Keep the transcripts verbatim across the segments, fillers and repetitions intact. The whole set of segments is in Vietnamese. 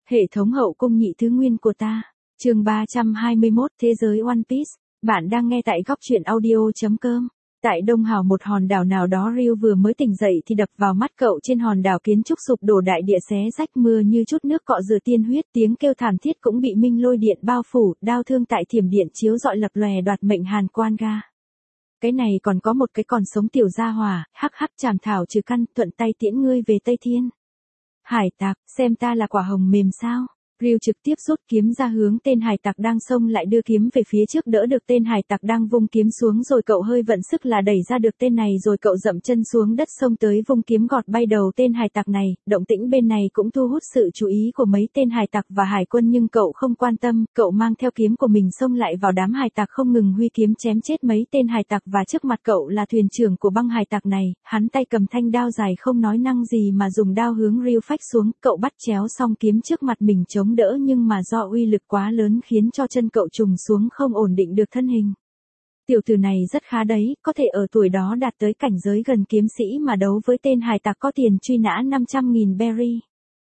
Hệ thống hậu cung nhị thứ nguyên của ta. Chương ba trăm hai mươi mốt Thế giới One Piece. Bạn đang nghe tại góc truyện audio.com. Tại Đông Hào, một hòn đảo nào đó, Ryu vừa mới tỉnh dậy thì đập vào mắt cậu trên hòn đảo kiến trúc sụp đổ, đại địa xé rách, mưa như chút nước cọ rửa tiên huyết, tiếng kêu thảm thiết cũng bị minh lôi điện bao phủ, đao thương tại thiểm điện chiếu rọi lập lòe đoạt mệnh Hàn Quan Ga. Cái này còn có một cái còn sống tiểu gia hỏa, hắc hắc chảm thảo trừ căn, thuận tay tiễn ngươi về Tây Thiên. Hải tặc, xem ta là quả hồng mềm sao? Ryu trực tiếp rút kiếm ra hướng tên hải tặc đang xông lại, đưa kiếm về phía trước đỡ được tên hải tặc đang vung kiếm xuống, rồi cậu hơi vận sức là đẩy ra được tên này, rồi cậu dậm chân xuống đất xông tới vung kiếm gọt bay đầu tên hải tặc này. Động tĩnh bên này cũng thu hút sự chú ý của mấy tên hải tặc và hải quân, nhưng cậu không quan tâm, cậu mang theo kiếm của mình xông lại vào đám hải tặc, không ngừng huy kiếm chém chết mấy tên hải tặc, và trước mặt cậu là thuyền trưởng của băng hải tặc này, hắn tay cầm thanh đao dài không nói năng gì mà dùng đao hướng Ryu phách xuống, cậu bắt chéo xong kiếm trước mặt mình chống đỡ, nhưng mà do uy lực quá lớn khiến cho chân cậu trùng xuống, không ổn định được thân hình. Tiểu tử này rất khá đấy, có thể ở tuổi đó đạt tới cảnh giới gần kiếm sĩ mà đấu với tên hải tặc có tiền truy nã năm trăm nghìn berry.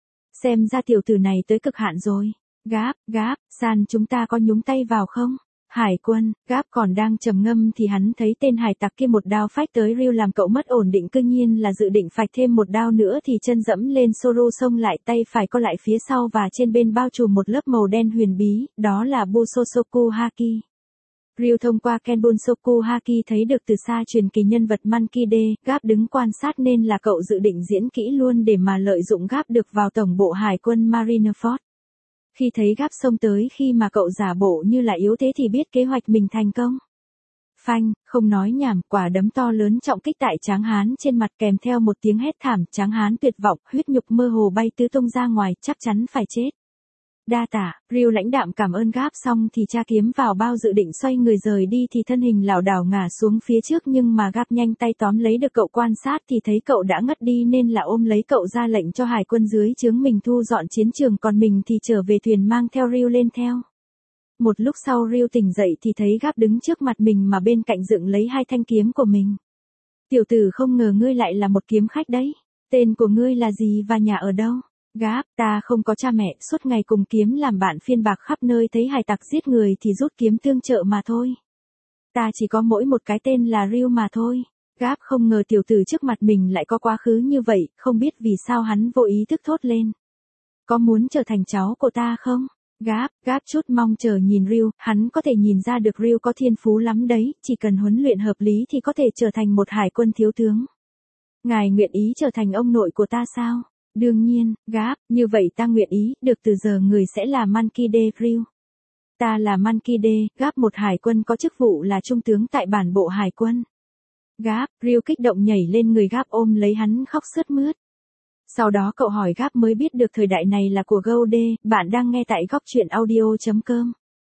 Xem ra tiểu tử này tới cực hạn rồi. Gáp, gáp, San, chúng ta có nhúng tay vào không? Hải quân, Gáp còn đang trầm ngâm thì hắn thấy tên hải tặc kia một đao phách tới Ryu, làm cậu mất ổn định, cư nhiên là dự định phạch thêm một đao nữa thì chân dẫm lên Soro xông lại, tay phải co lại phía sau và trên bên bao trùm một lớp màu đen huyền bí, đó là Busosoku Haki. Ryu thông qua Kenbunsoku Haki thấy được từ xa truyền kỳ nhân vật Monkey D. Gáp đứng quan sát nên là cậu dự định diễn kỹ luôn để mà lợi dụng Gáp được vào tổng bộ hải quân Marineford. Khi thấy Gáp xông tới, khi mà cậu giả bộ như là yếu thế thì biết kế hoạch mình thành công. Phanh, không nói nhảm, quả đấm to lớn trọng kích tại tráng hán trên mặt, kèm theo một tiếng hét thảm, tráng hán tuyệt vọng, huyết nhục mơ hồ bay tứ tung ra ngoài, chắc chắn phải chết. Đa tả, Ryu lãnh đạm cảm ơn Gáp xong thì tra kiếm vào bao, dự định xoay người rời đi thì thân hình lảo đảo ngả xuống phía trước, nhưng mà Gáp nhanh tay tóm lấy được cậu. Quan sát thì thấy cậu đã ngất đi nên là ôm lấy cậu, ra lệnh cho hải quân dưới trướng mình thu dọn chiến trường, còn mình thì trở về thuyền mang theo Ryu lên theo. Một lúc sau Ryu tỉnh dậy thì thấy Gáp đứng trước mặt mình mà bên cạnh dựng lấy hai thanh kiếm của mình. Tiểu tử, không ngờ ngươi lại là một kiếm khách đấy. Tên của ngươi là gì và nhà ở đâu? Gáp, ta không có cha mẹ, suốt ngày cùng kiếm làm bạn phiên bạc khắp nơi, thấy hải tặc giết người thì rút kiếm tương trợ mà thôi. Ta chỉ có mỗi một cái tên là Ryu mà thôi. Gáp không ngờ tiểu tử trước mặt mình lại có quá khứ như vậy, không biết vì sao hắn vô ý thức thốt lên. Có muốn trở thành cháu của ta không? Gáp, Gáp chút mong chờ nhìn Ryu, hắn có thể nhìn ra được Ryu có thiên phú lắm đấy, chỉ cần huấn luyện hợp lý thì có thể trở thành một hải quân thiếu tướng. Ngài nguyện ý trở thành ông nội của ta sao? Đương nhiên, Gáp, như vậy ta nguyện ý, được, từ giờ người sẽ là Monkey D. Ryu. Ta là Monkey D. Gáp, một hải quân có chức vụ là trung tướng tại bản bộ hải quân. Gáp, Ryu kích động nhảy lên người Gáp ôm lấy hắn khóc sướt mướt. Sau đó cậu hỏi Gáp mới biết được thời đại này là của Gold. Bạn đang nghe tại góc truyện audio.com.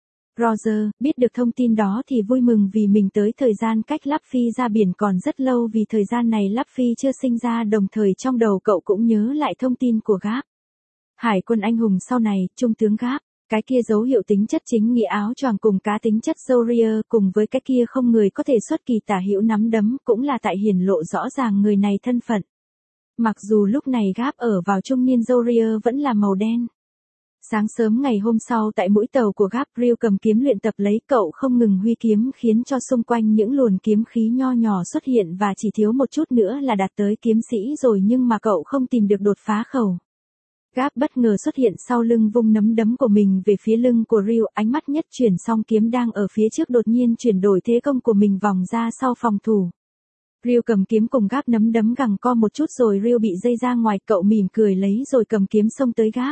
Roger, biết được thông tin đó thì vui mừng vì mình tới thời gian cách Luffy ra biển còn rất lâu, vì thời gian này Luffy chưa sinh ra, đồng thời trong đầu cậu cũng nhớ lại thông tin của Gáp. Hải quân anh hùng sau này, trung tướng Gáp, cái kia dấu hiệu tính chất chính nghĩa áo choàng cùng cá tính chất Warrior, cùng với cái kia không người có thể xuất kỳ tả hữu nắm đấm, cũng là tại hiển lộ rõ ràng người này thân phận. Mặc dù lúc này Gáp ở vào trung niên, Warrior vẫn là màu đen. Sáng sớm ngày hôm sau tại mũi tàu của Gáp, Ryu cầm kiếm luyện tập lấy, cậu không ngừng huy kiếm khiến cho xung quanh những luồn kiếm khí nho nhỏ xuất hiện, và chỉ thiếu một chút nữa là đạt tới kiếm sĩ rồi, nhưng mà cậu không tìm được đột phá khẩu. Gáp bất ngờ xuất hiện sau lưng, vung nắm đấm của mình về phía lưng của Ryu, ánh mắt nhất chuyển, song kiếm đang ở phía trước đột nhiên chuyển đổi thế công của mình vòng ra sau phòng thủ. Ryu cầm kiếm cùng Gáp nắm đấm gằng co một chút rồi Ryu bị dây ra ngoài, cậu mỉm cười lấy rồi cầm kiếm xông tới Gáp.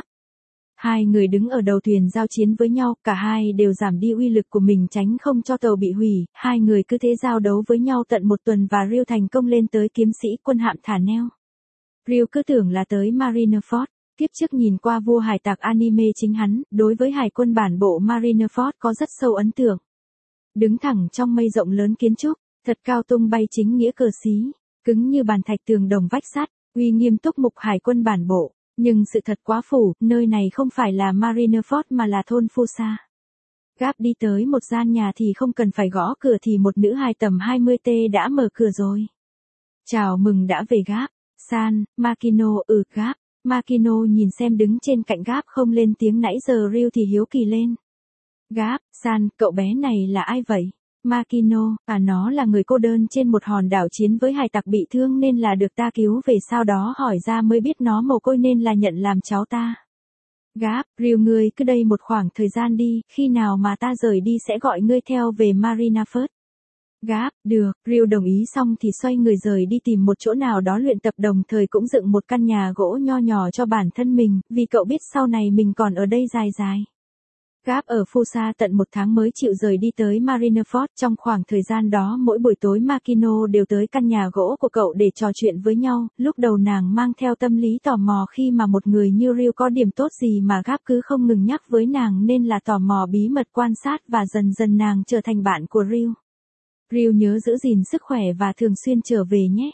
Hai người đứng ở đầu thuyền giao chiến với nhau, cả hai đều giảm đi uy lực của mình tránh không cho tàu bị hủy, hai người cứ thế giao đấu với nhau tận một tuần và Ryu thành công lên tới kiếm sĩ quân hạm thả neo. Ryu cứ tưởng là tới Marineford, kiếp trước nhìn qua vua hải tặc anime chính hắn, đối với hải quân bản bộ Marineford có rất sâu ấn tượng. Đứng thẳng trong mây rộng lớn kiến trúc, thật cao tung bay chính nghĩa cờ xí, cứng như bàn thạch tường đồng vách sắt, uy nghiêm túc mục hải quân bản bộ. Nhưng sự thật quá phủ, nơi này không phải là Marineford mà là thôn Fusa. Gáp đi tới một gian nhà thì không cần phải gõ cửa thì một nữ hài tầm hai mươi tuổi đã mở cửa rồi. Chào mừng đã về Gáp. San, Makino, ừ Gáp. Makino nhìn xem đứng trên cạnh Gap không lên tiếng nãy giờ Ryu thì hiếu kỳ lên. Gap, san, cậu bé này là ai vậy? Makino, à nó là người cô đơn trên một hòn đảo chiến với hải tặc bị thương nên là được ta cứu về, sau đó hỏi ra mới biết nó mồ côi nên là nhận làm cháu ta. Gap, Ryu ngươi cứ đây một khoảng thời gian đi, khi nào mà ta rời đi sẽ gọi ngươi theo về Marineford. Gap, được, Ryu đồng ý xong thì xoay người rời đi tìm một chỗ nào đó luyện tập, đồng thời cũng dựng một căn nhà gỗ nho nhỏ cho bản thân mình, vì cậu biết sau này mình còn ở đây dài dài. Gap ở Fusa tận một tháng mới chịu rời đi tới Marineford, trong khoảng thời gian đó mỗi buổi tối Makino đều tới căn nhà gỗ của cậu để trò chuyện với nhau, lúc đầu nàng mang theo tâm lý tò mò khi mà một người như Ryu có điểm tốt gì mà Gap cứ không ngừng nhắc với nàng nên là tò mò bí mật quan sát và dần dần nàng trở thành bạn của Ryu. Ryu nhớ giữ gìn sức khỏe và thường xuyên trở về nhé.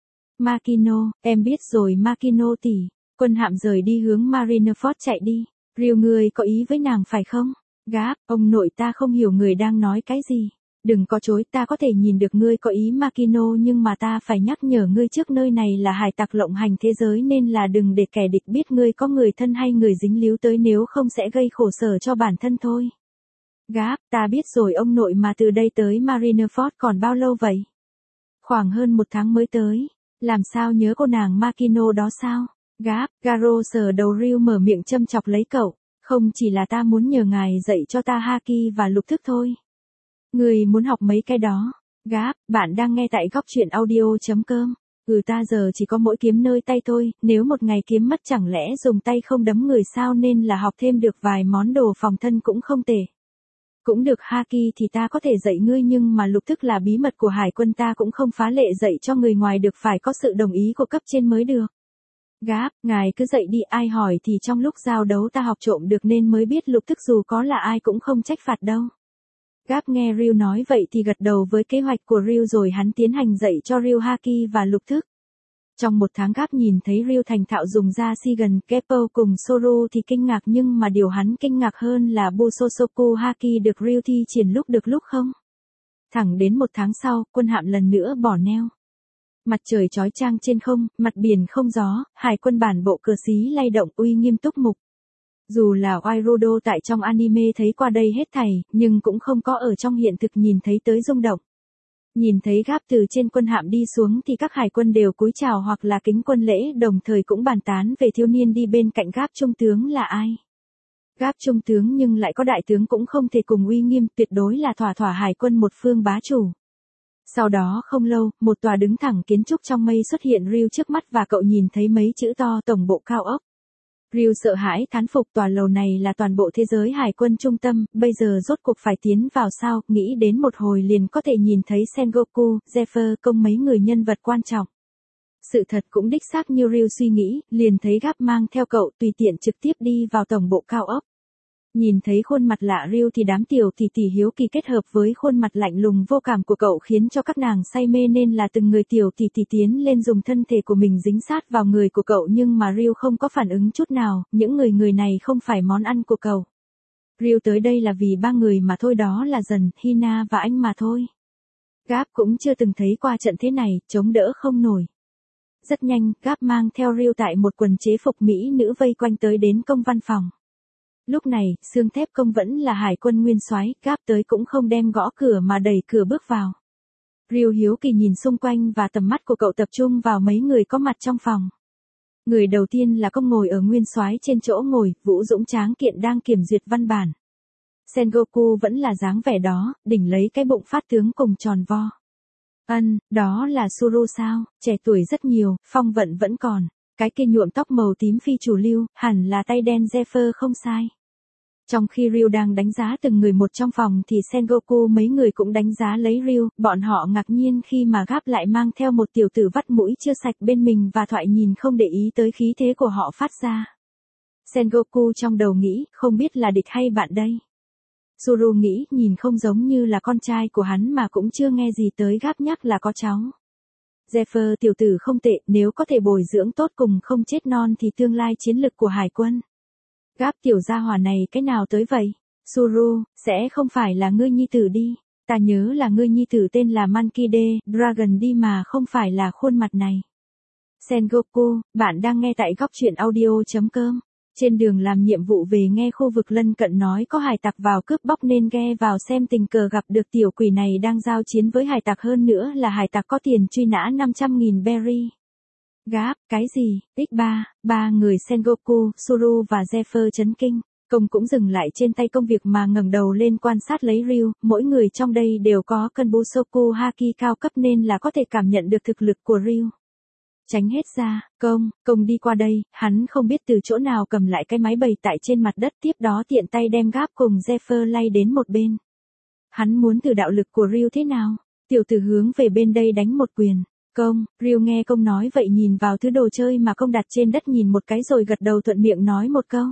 Makino, em biết rồi Makino tỷ. Quân hạm rời đi hướng Marineford chạy đi. Ryu ngươi có ý với nàng phải không? Gap, ông nội ta không hiểu người đang nói cái gì. Đừng có chối, ta có thể nhìn được ngươi có ý Makino, nhưng mà ta phải nhắc nhở ngươi trước nơi này là hải tặc lộng hành thế giới nên là đừng để kẻ địch biết ngươi có người thân hay người dính líu tới, nếu không sẽ gây khổ sở cho bản thân thôi. Gap, ta biết rồi ông nội, mà từ đây tới Marineford còn bao lâu vậy? Khoảng hơn một tháng mới tới. Làm sao nhớ cô nàng Makino đó sao? Gap, Garo sờ đầu Ryu mở miệng châm chọc lấy cậu. Không, chỉ là ta muốn nhờ ngài dạy cho ta haki và lục thức thôi. Người muốn học mấy cái đó? Gap, bạn đang nghe tại góc truyện audio chấm com. Ừ, ta giờ chỉ có mỗi kiếm nơi tay thôi, nếu một ngày kiếm mất chẳng lẽ dùng tay không đấm người sao, nên là học thêm được vài món đồ phòng thân cũng không tệ. Cũng được, haki thì ta có thể dạy ngươi, nhưng mà lục thức là bí mật của hải quân, ta cũng không phá lệ dạy cho người ngoài được, phải có sự đồng ý của cấp trên mới được. Gap, ngài cứ dạy đi, ai hỏi thì trong lúc giao đấu ta học trộm được nên mới biết lục thức, dù có là ai cũng không trách phạt đâu. Gap nghe Ryu nói vậy thì gật đầu với kế hoạch của Ryu rồi hắn tiến hành dạy cho Ryu haki và lục thức. Trong một tháng Gap nhìn thấy Ryu thành thạo dùng ra Shigen, Keppo cùng Soru thì kinh ngạc, nhưng mà điều hắn kinh ngạc hơn là Busosoku haki được Ryu thi triển lúc được lúc không. Thẳng đến một tháng sau, quân hạm lần nữa bỏ neo. Mặt trời chói chang trên không, mặt biển không gió, hải quân bản bộ cờ xí lay động, uy nghiêm túc mục. Dù là Wairudo tại trong anime thấy qua đây hết thảy, nhưng cũng không có ở trong hiện thực nhìn thấy tới rung động. Nhìn thấy Gap từ trên quân hạm đi xuống thì các hải quân đều cúi chào hoặc là kính quân lễ, đồng thời cũng bàn tán về thiếu niên đi bên cạnh Gap trung tướng là ai. Gap trung tướng nhưng lại có đại tướng cũng không thể cùng uy nghiêm, tuyệt đối là thỏa thỏa hải quân một phương bá chủ. Sau đó không lâu, một tòa đứng thẳng kiến trúc trong mây xuất hiện Ryu trước mắt và cậu nhìn thấy mấy chữ to tổng bộ cao ốc. Ryu sợ hãi thán phục, tòa lầu này là toàn bộ thế giới hải quân trung tâm, bây giờ rốt cuộc phải tiến vào sao, nghĩ đến một hồi liền có thể nhìn thấy Sengoku, Zephyr, công mấy người nhân vật quan trọng. Sự thật cũng đích xác như Ryu suy nghĩ, liền thấy Gap mang theo cậu tùy tiện trực tiếp đi vào tổng bộ cao ốc. Nhìn thấy khuôn mặt lạ Ryu thì đám tiểu tỷ tỷ hiếu kỳ kết hợp với khuôn mặt lạnh lùng vô cảm của cậu khiến cho các nàng say mê, nên là từng người tiểu tỷ tỷ tiến lên dùng thân thể của mình dính sát vào người của cậu, nhưng mà Ryu không có phản ứng chút nào, những người người này không phải món ăn của cậu. Ryu tới đây là vì ba người mà thôi, đó là Dần, Hina và anh mà thôi. Gap cũng chưa từng thấy qua trận thế này, chống đỡ không nổi. Rất nhanh, Gap mang theo Ryu tại một quần chế phục mỹ nữ vây quanh tới đến công văn phòng. Lúc này, xương thép công vẫn là hải quân nguyên soái, Gap tới cũng không đem gõ cửa mà đẩy cửa bước vào. Ryu hiếu kỳ nhìn xung quanh và tầm mắt của cậu tập trung vào mấy người có mặt trong phòng. Người đầu tiên là công ngồi ở nguyên soái trên chỗ ngồi, Vũ Dũng tráng kiện đang kiểm duyệt văn bản. Sengoku vẫn là dáng vẻ đó, đỉnh lấy cái bụng phát tướng cùng tròn vo. Ân, đó là Suru sao, trẻ tuổi rất nhiều, phong vận vẫn còn. Cái kia nhuộm tóc màu tím phi chủ lưu, hẳn là tay đen Zephyr không sai. Trong khi Ryu đang đánh giá từng người một trong phòng thì Sengoku mấy người cũng đánh giá lấy Ryu, bọn họ ngạc nhiên khi mà Gap lại mang theo một tiểu tử vắt mũi chưa sạch bên mình và thoại nhìn không để ý tới khí thế của họ phát ra. Sengoku trong đầu nghĩ, không biết là địch hay bạn đây. Suru nghĩ, nhìn không giống như là con trai của hắn mà cũng chưa nghe gì tới Gap nhắc là có cháu. Zephyr tiểu tử không tệ, nếu có thể bồi dưỡng tốt cùng không chết non thì tương lai chiến lực của hải quân. Gap tiểu gia hỏa này cái nào tới vậy? Suru, sẽ không phải là ngươi nhi tử đi. Ta nhớ là ngươi nhi tử tên là Monkey D, Dragon đi mà không phải là khuôn mặt này. Sengoku, bạn đang nghe tại góc truyện audio.com. Trên đường làm nhiệm vụ về nghe khu vực lân cận nói có hải tặc vào cướp bóc nên ghe vào xem, tình cờ gặp được tiểu quỷ này đang giao chiến với hải tặc, hơn nữa là hải tặc có tiền truy nã năm trăm nghìn berry. Gáp, cái gì, x ba, ba người Sengoku, Suru và Zephyr chấn kinh. Công cũng dừng lại trên tay công việc mà ngẩng đầu lên quan sát lấy Ryu, mỗi người trong đây đều có Kenbusoku Haki cao cấp nên là có thể cảm nhận được thực lực của Ryu. Tránh hết ra, công, công đi qua đây, hắn không biết từ chỗ nào cầm lại cái máy bày tại trên mặt đất, tiếp đó tiện tay đem Gáp cùng Zephyr lay đến một bên. Hắn muốn thử đạo lực của Ryu thế nào, tiểu tử hướng về bên đây đánh một quyền. Công, Ryu nghe công nói vậy nhìn vào thứ đồ chơi mà công đặt trên đất nhìn một cái rồi gật đầu thuận miệng nói một câu.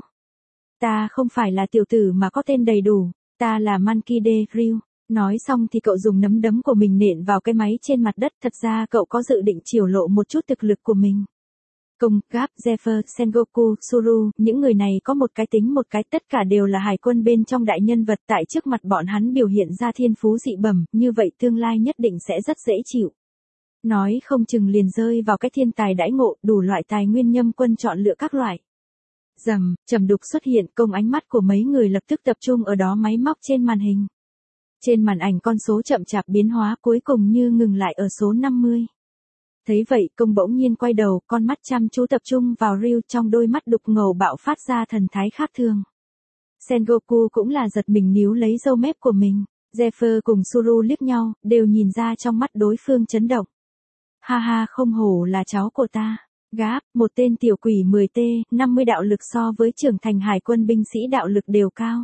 Ta không phải là tiểu tử mà có tên đầy đủ, ta là Mankide Ryu. Nói xong thì cậu dùng nắm đấm của mình nện vào cái máy trên mặt đất, thật ra cậu có dự định triển lộ một chút thực lực của mình. Công, Gáp, Zephyr, Sengoku, Suru, những người này có một cái tính một cái, tất cả đều là hải quân bên trong đại nhân vật, tại trước mặt bọn hắn biểu hiện ra thiên phú dị bẩm, như vậy tương lai nhất định sẽ rất dễ chịu. Nói không chừng liền rơi vào cái thiên tài đãi ngộ, đủ loại tài nguyên nhâm quân chọn lựa các loại. Rầm, trầm đục xuất hiện, công ánh mắt của mấy người lập tức tập trung ở đó máy móc trên màn hình. Trên màn ảnh con số chậm chạp biến hóa cuối cùng như ngừng lại ở số năm mươi. Thấy vậy công bỗng nhiên quay đầu, con mắt chăm chú tập trung vào Ryu, trong đôi mắt đục ngầu bạo phát ra thần thái khác thường. Sengoku cũng là giật mình níu lấy râu mép của mình. Zephyr cùng Suru liếc nhau, đều nhìn ra trong mắt đối phương chấn động. Ha ha, không hổ là cháu của ta. Gáp, một tên tiểu quỷ mười T, năm mươi đạo lực so với trưởng thành hải quân binh sĩ đạo lực đều cao.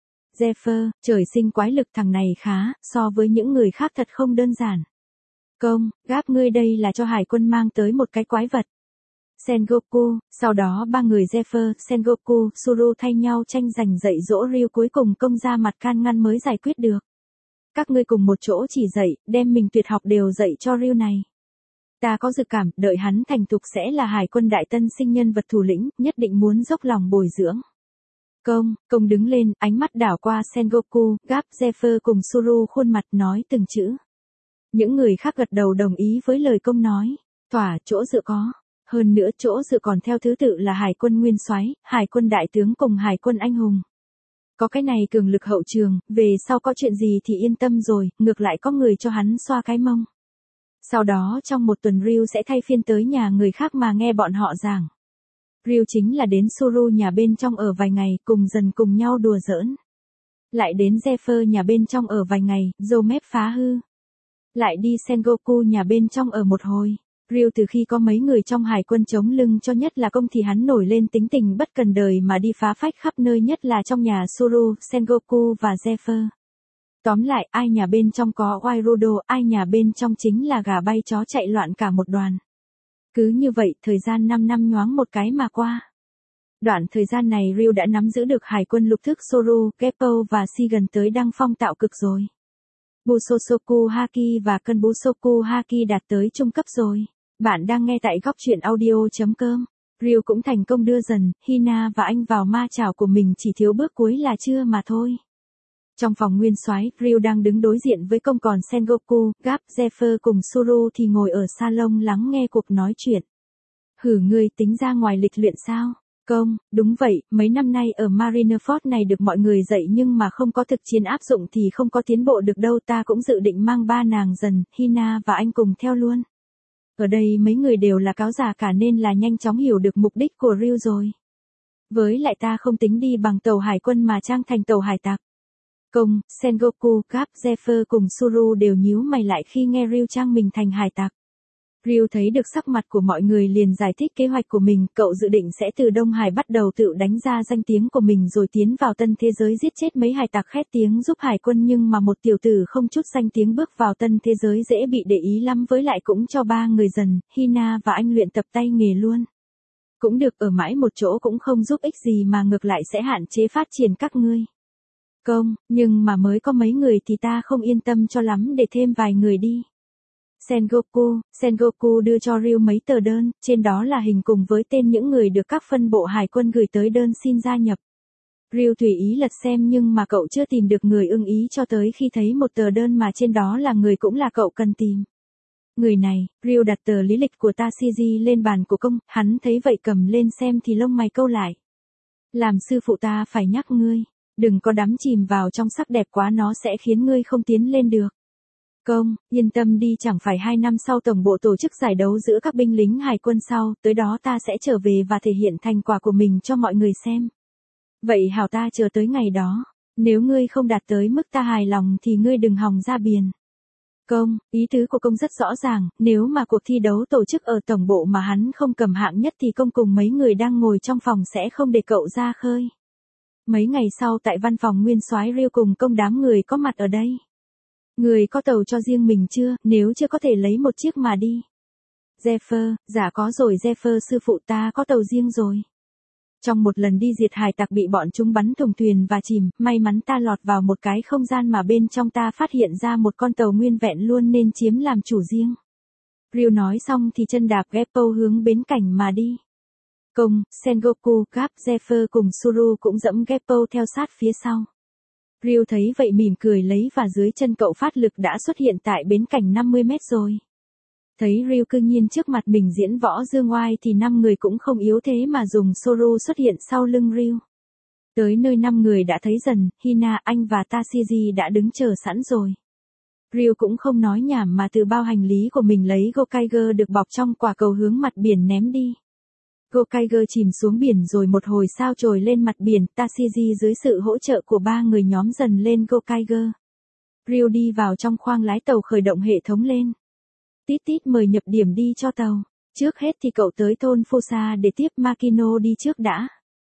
Zephyr, trời sinh quái lực, thằng này khá, so với những người khác thật không đơn giản. Công, Gáp ngươi đây là cho hải quân mang tới một cái quái vật. Sengoku, sau đó ba người Zephyr, Sengoku, Suru thay nhau tranh giành dạy dỗ Ryu, cuối cùng công ra mặt can ngăn mới giải quyết được. Các ngươi cùng một chỗ chỉ dạy, đem mình tuyệt học đều dạy cho Ryu này. Ta có dự cảm, đợi hắn thành thục sẽ là hải quân đại tân sinh nhân vật thủ lĩnh, nhất định muốn dốc lòng bồi dưỡng. Công, công đứng lên, ánh mắt đảo qua Sengoku, Gáp, Zephyr cùng Suru, khuôn mặt nói từng chữ. Những người khác gật đầu đồng ý với lời công nói. Thỏa, chỗ dựa có. Hơn nữa chỗ dựa còn theo thứ tự là hải quân nguyên soái, hải quân đại tướng cùng hải quân anh hùng. Có cái này cường lực hậu trường, về sau có chuyện gì thì yên tâm rồi, ngược lại có người cho hắn xoa cái mông. Sau đó trong một tuần Ryu sẽ thay phiên tới nhà người khác mà nghe bọn họ giảng. Ryu chính là đến Suru nhà bên trong ở vài ngày, cùng dần cùng nhau đùa giỡn. Lại đến Zephyr nhà bên trong ở vài ngày, râu mép phá hư. Lại đi Sengoku nhà bên trong ở một hồi. Ryu từ khi có mấy người trong hải quân chống lưng cho, nhất là công, thì hắn nổi lên tính tình bất cần đời mà đi phá phách khắp nơi, nhất là trong nhà Suru, Sengoku và Zephyr. Tóm lại, ai nhà bên trong có Wairudo, ai nhà bên trong chính là gà bay chó chạy loạn cả một đoàn. Cứ như vậy, thời gian năm năm nhoáng một cái mà qua. Đoạn thời gian này Ryu đã nắm giữ được hải quân lục thức Soru, Geppo và Shigen tới đăng phong tạo cực rồi. Busosoku Haki và Kenbusoku Haki đạt tới trung cấp rồi. Bạn đang nghe tại góc truyện audio.com. Ryu cũng thành công đưa dần, Hina và anh vào ma chảo của mình, chỉ thiếu bước cuối là chưa mà thôi. Trong phòng nguyên soái, Ryu đang đứng đối diện với công, còn Sengoku, Gáp, Zephyr cùng Suru thì ngồi ở salon lắng nghe cuộc nói chuyện. Hử, ngươi tính ra ngoài lịch luyện sao? Công, đúng vậy, mấy năm nay ở Marineford này được mọi người dạy nhưng mà không có thực chiến áp dụng thì không có tiến bộ được đâu, ta cũng dự định mang ba nàng dần, Hina và anh cùng theo luôn. Ở đây mấy người đều là cáo già cả nên là nhanh chóng hiểu được mục đích của Ryu rồi. Với lại ta không tính đi bằng tàu hải quân mà trang thành tàu hải tặc. Công, Sengoku, Gáp, Zephyr cùng Suru đều nhíu mày lại khi nghe Ryu trang mình thành hải tặc. Ryu thấy được sắc mặt của mọi người liền giải thích kế hoạch của mình, cậu dự định sẽ từ Đông Hải bắt đầu tự đánh ra danh tiếng của mình rồi tiến vào tân thế giới giết chết mấy hải tặc khét tiếng giúp hải quân, nhưng mà một tiểu tử không chút danh tiếng bước vào tân thế giới dễ bị để ý lắm, với lại cũng cho ba người dần, Hina và anh luyện tập tay nghề luôn. Cũng được, ở mãi một chỗ cũng không giúp ích gì mà ngược lại sẽ hạn chế phát triển các ngươi. Công, nhưng mà mới có mấy người thì ta không yên tâm cho lắm, để thêm vài người đi. Sengoku, Sengoku đưa cho Ryu mấy tờ đơn, trên đó là hình cùng với tên những người được các phân bộ hải quân gửi tới đơn xin gia nhập. Ryu tùy ý lật xem nhưng mà cậu chưa tìm được người ưng ý cho tới khi thấy một tờ đơn mà trên đó là người cũng là cậu cần tìm. Người này, Ryu đặt tờ lý lịch của Tashiji lên bàn của công, hắn thấy vậy cầm lên xem thì lông mày câu lại. Làm sư phụ ta phải nhắc ngươi, đừng có đắm chìm vào trong sắc đẹp quá, nó sẽ khiến ngươi không tiến lên được. Công, yên tâm đi, chẳng phải hai năm sau tổng bộ tổ chức giải đấu giữa các binh lính hải quân sau, tới đó ta sẽ trở về và thể hiện thành quả của mình cho mọi người xem. Vậy hảo, ta chờ tới ngày đó, nếu ngươi không đạt tới mức ta hài lòng thì ngươi đừng hòng ra biển. Công, ý tứ của công rất rõ ràng, nếu mà cuộc thi đấu tổ chức ở tổng bộ mà hắn không cầm hạng nhất thì công cùng mấy người đang ngồi trong phòng sẽ không để cậu ra khơi. Mấy ngày sau tại văn phòng nguyên soái Ryu cùng công đám người có mặt ở đây. Người có tàu cho riêng mình chưa, nếu chưa có thể lấy một chiếc mà đi. Zephyr, dạ có rồi Zephyr sư phụ, ta có tàu riêng rồi. Trong một lần đi diệt hải tặc bị bọn chúng bắn thùng thuyền và chìm, may mắn ta lọt vào một cái không gian mà bên trong ta phát hiện ra một con tàu nguyên vẹn luôn nên chiếm làm chủ riêng. Ryu nói xong thì chân đạp Geppo hướng bến cảnh mà đi. Công, Sengoku, Gap, Zephyr cùng Suru cũng dẫm Geppo theo sát phía sau. Ryu thấy vậy mỉm cười lấy và dưới chân cậu phát lực đã xuất hiện tại bến cảnh năm mươi mét rồi. Thấy Ryu cư nhiên trước mặt mình diễn võ dương oai thì năm người cũng không yếu thế mà dùng Suru xuất hiện sau lưng Ryu. Tới nơi năm người đã thấy dần, Hina, anh và Tashiji đã đứng chờ sẵn rồi. Ryu cũng không nói nhảm mà từ bao hành lý của mình lấy Gokaiger được bọc trong quả cầu hướng mặt biển ném đi. Gokaiger chìm xuống biển rồi một hồi sao trồi lên mặt biển, Tashiji dưới sự hỗ trợ của ba người nhóm dần lên Gokaiger. Ryu đi vào trong khoang lái tàu khởi động hệ thống lên. Tít tít mời nhập điểm đi cho tàu. Trước hết thì cậu tới thôn Fusa để tiếp Makino đi trước đã.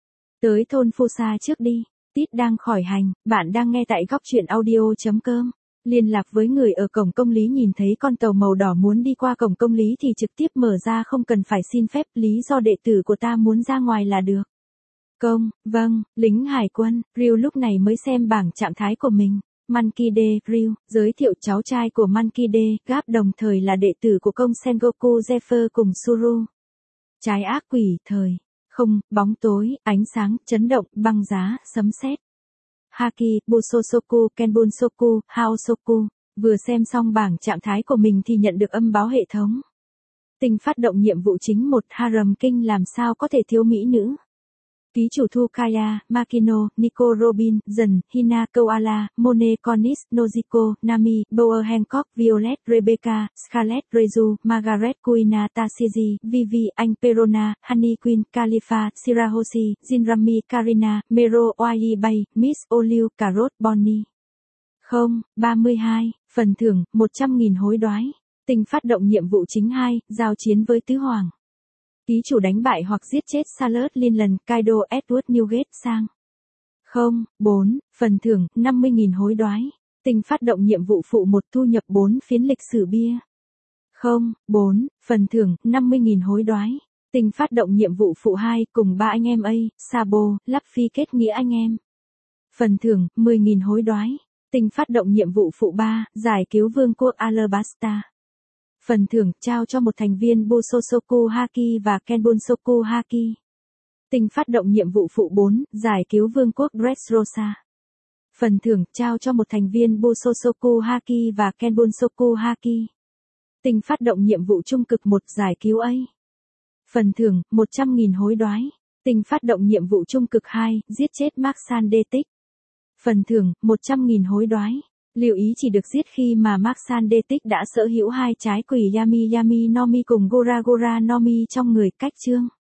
Tới thôn Fusa trước đi. Tít đang khỏi hành, bạn đang nghe tại góc truyện audio chấm com. Liên lạc với người ở cổng công lý, nhìn thấy con tàu màu đỏ muốn đi qua cổng công lý thì trực tiếp mở ra, không cần phải xin phép, lý do đệ tử của ta muốn ra ngoài là được. Công, vâng, lính hải quân. Ryu lúc này mới xem bảng trạng thái của mình. Mankide, Ryu, giới thiệu cháu trai của Mankide, Gap đồng thời là đệ tử của công Sengoku Zephyr cùng Suru. Trái ác quỷ, thời, không, bóng tối, ánh sáng, chấn động, băng giá, sấm sét. Haki, Busosoku, Kenbunsoku, Haosoku. Vừa xem xong bảng trạng thái của mình thì nhận được âm báo hệ thống. Tình phát động nhiệm vụ chính một, Harem King làm sao có thể thiếu mỹ nữ. Ký chủ Thukaya, Makino, Nico Robin, Dần, Hina, Koala, Mone, Cornish, Nojiko, Nami, Boer Hancock, Violet, Rebecca, Scarlett, Rezu, Margaret, Kuina, Tashiji, Vivi, Anh Perona, Honey Queen, Khalifa, Shirahoshi, Jinrami, Karina, Mero, Oai Bay, Miss Olive, Carrot, Bonnie. Không, ba mươi hai, phần thưởng, một trăm nghìn hối đoái. Tình phát động nhiệm vụ chính hai, giao chiến với Tứ Hoàng. Ký chủ đánh bại hoặc giết chết Charlotte Linland, Kaido, Edward Newgate sang. Không, bốn, phần thưởng, năm mươi nghìn hối đoái. Tình phát động nhiệm vụ phụ một, thu nhập bốn phiến lịch sử bia. Không, bốn, phần thưởng, năm mươi nghìn hối đoái. Tình phát động nhiệm vụ phụ hai, cùng ba anh em A, Sabo, Luffy kết nghĩa anh em. Phần thưởng, mười nghìn hối đoái. Tình phát động nhiệm vụ phụ ba, giải cứu vương quốc Alabasta. Phần thưởng, trao cho một thành viên Busosoku Haki và Kenbunsoku Haki. Tình phát động nhiệm vụ phụ bốn, giải cứu vương quốc Dressrosa. Phần thưởng, trao cho một thành viên Busosoku Haki và Kenbunsoku Haki. Tình phát động nhiệm vụ trung cực một, giải cứu A. Phần thưởng, một trăm nghìn hối đoái. Tình phát động nhiệm vụ trung cực hai, giết chết Mark Sandetic. Phần thưởng, một trăm nghìn hối đoái. Lưu ý chỉ được giết khi mà Mark Sandetic đã sở hữu hai trái quỷ Yami Yami Nomi cùng Gora Gora Nomi trong người, cách chương.